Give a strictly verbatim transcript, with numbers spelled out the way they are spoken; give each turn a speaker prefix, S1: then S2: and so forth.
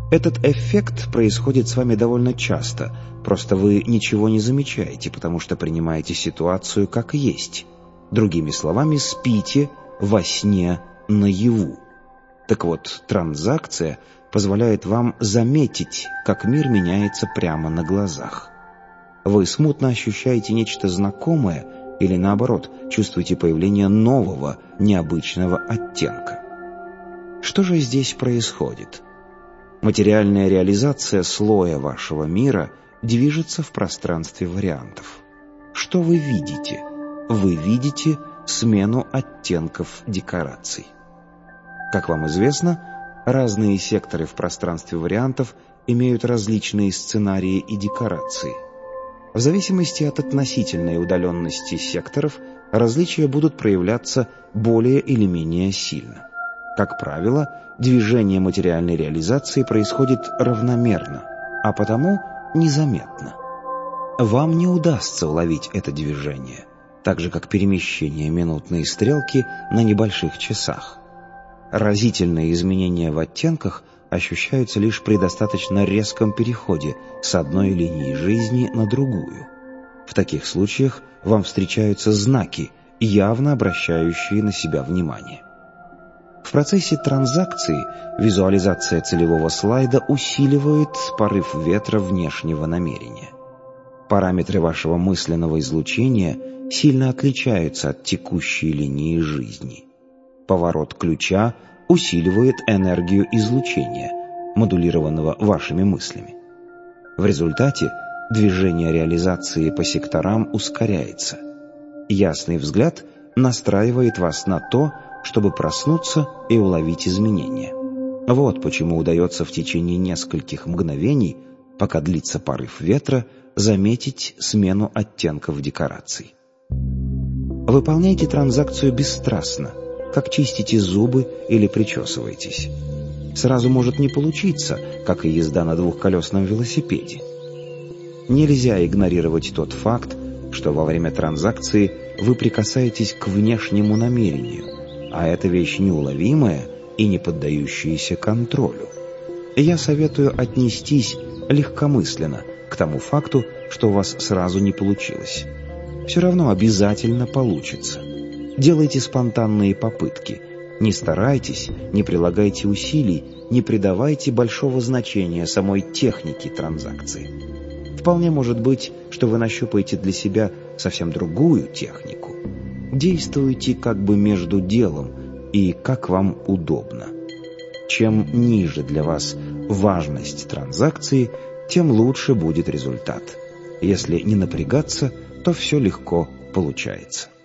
S1: Этот эффект происходит с вами довольно часто, просто вы ничего не замечаете, потому что принимаете ситуацию как есть. Другими словами, спите во сне наяву. Так вот, транзакция позволяет вам заметить, как мир меняется прямо на глазах. Вы смутно ощущаете нечто знакомое или, наоборот, чувствуете появление нового, необычного оттенка. Что же здесь происходит? Материальная реализация слоя вашего мира движется в пространстве вариантов. Что вы видите? Вы видите смену оттенков декораций. Как вам известно, разные секторы в пространстве вариантов имеют различные сценарии и декорации. В зависимости от относительной удаленности секторов, различия будут проявляться более или менее сильно. Как правило, движение материальной реализации происходит равномерно, а потому незаметно. Вам не удастся уловить это движение, так же как перемещение минутной стрелки на небольших часах. Разительные изменения в оттенках ощущаются лишь при достаточно резком переходе с одной линии жизни на другую. В таких случаях вам встречаются знаки, явно обращающие на себя внимание. В процессе транзакции визуализация целевого слайда усиливает порыв ветра внешнего намерения. Параметры вашего мысленного излучения сильно отличаются от текущей линии жизни. Поворот ключа усиливает энергию излучения, модулированного вашими мыслями. В результате движение реализации по секторам ускоряется. Ясный взгляд настраивает вас на то, чтобы проснуться и уловить изменения. Вот почему удается в течение нескольких мгновений, пока длится порыв ветра, заметить смену оттенков декораций. Выполняйте транзакцию бесстрастно, как чистите зубы или причесываетесь. Сразу может не получиться, как и езда на двухколесном велосипеде. Нельзя игнорировать тот факт, что во время транзакции вы прикасаетесь к внешнему намерению, а эта вещь неуловимая и не поддающаяся контролю. Я советую отнестись легкомысленно к тому факту, что у вас сразу не получилось. Все равно обязательно получится. Делайте спонтанные попытки. Не старайтесь, не прилагайте усилий, не придавайте большого значения самой технике транзакции. Вполне может быть, что вы нащупаете для себя совсем другую технику. Действуйте как бы между делом и как вам удобно. Чем ниже для вас важность транзакции, тем лучше будет результат. Если не напрягаться, то все легко получается.